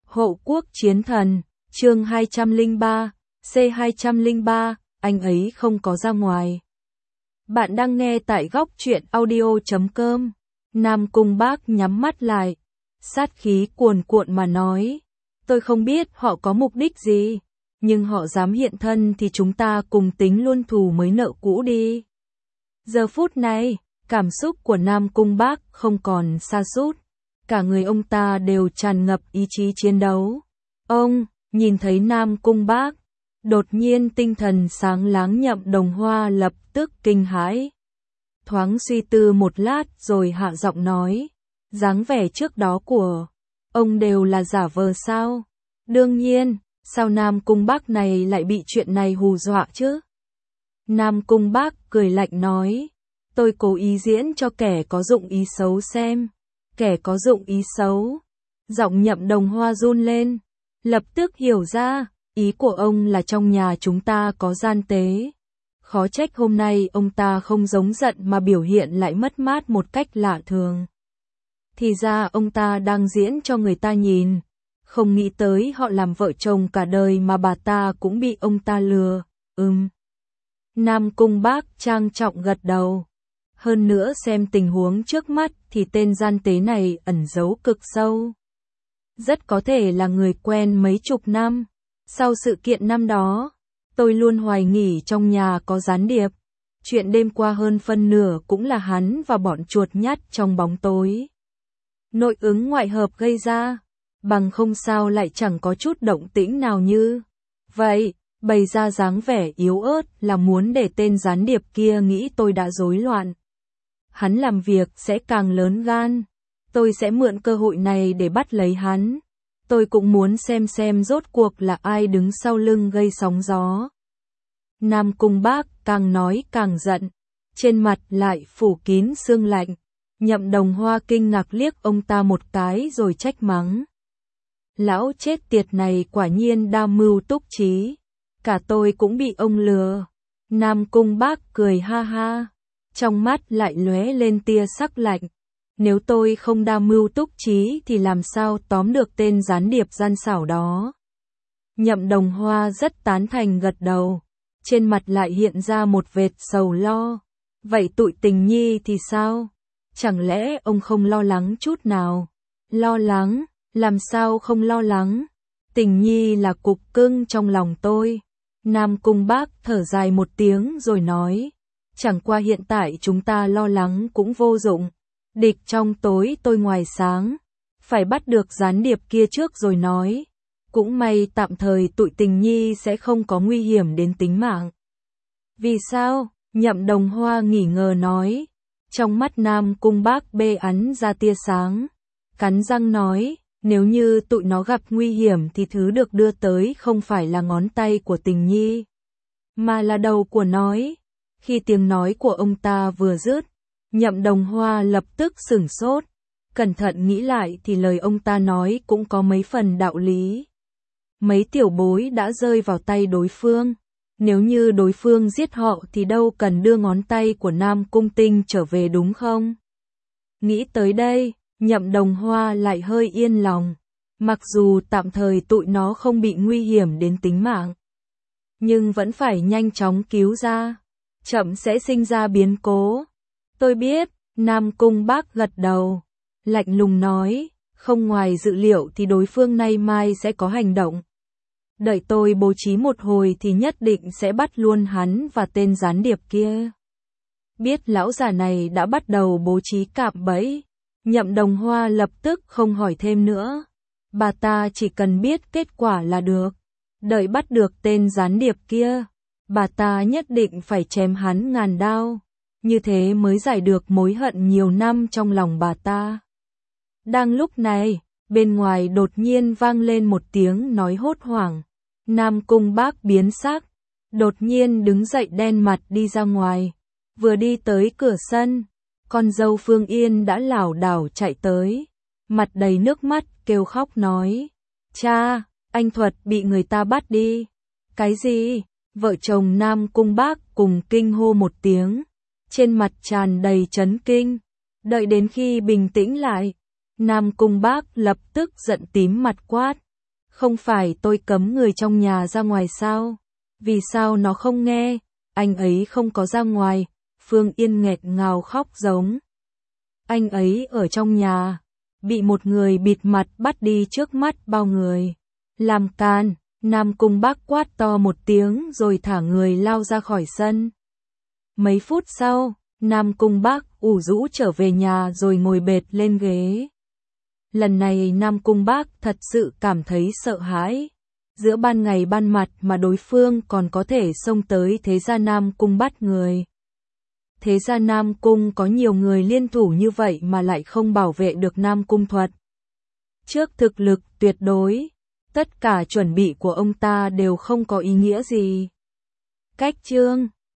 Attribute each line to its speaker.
Speaker 1: Hộ quốc chiến thần, chương 203, C203, anh ấy không có ra ngoài. Bạn đang nghe tại góc truyện audio.com. Nam Cung Bác nhắm mắt lại, sát khí cuồn cuộn mà nói, tôi không biết họ có mục đích gì, nhưng họ dám hiện thân thì chúng ta cùng tính luôn thù mới nợ cũ đi. Giờ phút này, cảm xúc của Nam Cung Bác không còn sa sút, cả người ông ta đều tràn ngập ý chí chiến đấu. Ông nhìn thấy Nam Cung Bác, đột nhiên tinh thần sáng láng. Nhậm Đồng Hoa lập tức kinh hãi. Thoáng suy tư một lát rồi hạ giọng nói, dáng vẻ trước đó của ông đều là giả vờ sao? Đương nhiên, sao Nam Cung Bác này lại bị chuyện này hù dọa chứ? Nam Cung Bác cười lạnh nói, tôi cố ý diễn cho kẻ có dụng ý xấu xem. Kẻ có dụng ý xấu. Giọng Nhậm Đồng Hoa run lên, lập tức hiểu ra, ý của ông là trong nhà chúng ta có gian tế. Khó trách hôm nay ông ta không giống giận mà biểu hiện lại mất mát một cách lạ thường. Thì ra ông ta đang diễn cho người ta nhìn, không nghĩ tới họ làm vợ chồng cả đời mà bà ta cũng bị ông ta lừa. Nam Cung Bác trang trọng gật đầu. Hơn nữa xem tình huống trước mắt thì tên gian tế này ẩn giấu cực sâu. Rất có thể là người quen mấy chục năm. Sau sự kiện năm đó, tôi luôn hoài nghi trong nhà có gián điệp. Chuyện đêm qua hơn phân nửa cũng là hắn và bọn chuột nhắt trong bóng tối. Nội ứng ngoại hợp gây ra, bằng không sao lại chẳng có chút động tĩnh nào như vậy. Bày ra dáng vẻ yếu ớt là muốn để tên gián điệp kia nghĩ tôi đã rối loạn. Hắn làm việc sẽ càng lớn gan. Tôi sẽ mượn cơ hội này để bắt lấy hắn. Tôi cũng muốn xem rốt cuộc là ai đứng sau lưng gây sóng gió. Nam Cung Bác càng nói càng giận, trên mặt lại phủ kín sương lạnh. Nhậm Đồng Hoa kinh ngạc liếc ông ta một cái rồi trách mắng. Lão chết tiệt này quả nhiên đa mưu túc trí. Cả tôi cũng bị ông lừa. Nam Cung Bác cười ha ha, trong mắt lại lóe lên tia sắc lạnh. Nếu tôi không đa mưu túc trí thì làm sao tóm được tên gián điệp gian xảo đó? Nhậm Đồng Hoa rất tán thành gật đầu, trên mặt lại hiện ra một vệt sầu lo. Vậy tụi Tình Nhi thì sao? Chẳng lẽ ông không lo lắng chút nào? Lo lắng? Làm sao không lo lắng? Tình Nhi là cục cưng trong lòng tôi. Nam Cung Bác thở dài một tiếng rồi nói, chẳng qua hiện tại chúng ta lo lắng cũng vô dụng. Địch trong tối tôi ngoài sáng, phải bắt được gián điệp kia trước rồi nói. Cũng may tạm thời tụi Tình Nhi sẽ không có nguy hiểm đến tính mạng. Vì sao? Nhậm Đồng Hoa nghi ngờ nói. Trong mắt Nam Cung Bác bê ắn ra tia sáng, cắn răng nói, nếu như tụi nó gặp nguy hiểm thì thứ được đưa tới không phải là ngón tay của Tình Nhi, mà là đầu của nó. Khi tiếng nói của ông ta vừa dứt, Nhậm Đồng Hoa lập tức sửng sốt. Cẩn thận nghĩ lại thì lời ông ta nói cũng có mấy phần đạo lý. Mấy tiểu bối đã rơi vào tay đối phương. Nếu như đối phương giết họ thì đâu cần đưa ngón tay của Nam Cung Tinh trở về đúng không? Nghĩ tới đây, Nhậm Đồng Hoa lại hơi yên lòng. Mặc dù tạm thời tụi nó không bị nguy hiểm đến tính mạng, nhưng vẫn phải nhanh chóng cứu ra. Chậm sẽ sinh ra biến cố. Tôi biết, Nam Cung Bác gật đầu, lạnh lùng nói, không ngoài dự liệu thì đối phương nay mai sẽ có hành động. Đợi tôi bố trí một hồi thì nhất định sẽ bắt luôn hắn và tên gián điệp kia. Biết lão già này đã bắt đầu bố trí cạm bẫy, Nhậm Đồng Hoa lập tức không hỏi thêm nữa. Bà ta chỉ cần biết kết quả là được. Đợi bắt được tên gián điệp kia, bà ta nhất định phải chém hắn ngàn đao. Như thế mới giải được mối hận nhiều năm trong lòng bà ta. Đang lúc này, bên ngoài đột nhiên vang lên một tiếng nói hốt hoảng. Nam Cung Bác biến sắc, đột nhiên đứng dậy đen mặt đi ra ngoài. Vừa đi tới cửa sân, con dâu Phương Yên đã lảo đảo chạy tới, mặt đầy nước mắt kêu khóc nói, cha, anh Thuật bị người ta bắt đi. Cái gì? Vợ chồng Nam Cung Bác cùng kinh hô một tiếng, trên mặt tràn đầy chấn kinh. Đợi đến khi bình tĩnh lại, Nam Cung Bác lập tức giận tím mặt quát, Không phải tôi cấm người trong nhà ra ngoài sao? Vì sao nó không nghe? Anh ấy không có ra ngoài. Phương Yên nghẹt ngào khóc giống. Anh ấy ở trong nhà, bị một người bịt mặt bắt đi trước mắt bao người. Làm càn, Nam Cung Bác quát to một tiếng rồi thả người lao ra khỏi sân. Mấy phút sau, Nam Cung Bác ủ rũ trở về nhà rồi ngồi bệt lên ghế. Lần này Nam Cung Bác thật sự cảm thấy sợ hãi. Giữa ban ngày ban mặt mà đối phương còn có thể xông tới thế gia Nam Cung bắt người. Thế gia Nam Cung có nhiều người liên thủ như vậy mà lại không bảo vệ được Nam Cung Thuật. Trước thực lực tuyệt đối, tất cả chuẩn bị của ông ta đều không có ý nghĩa gì. Cách chương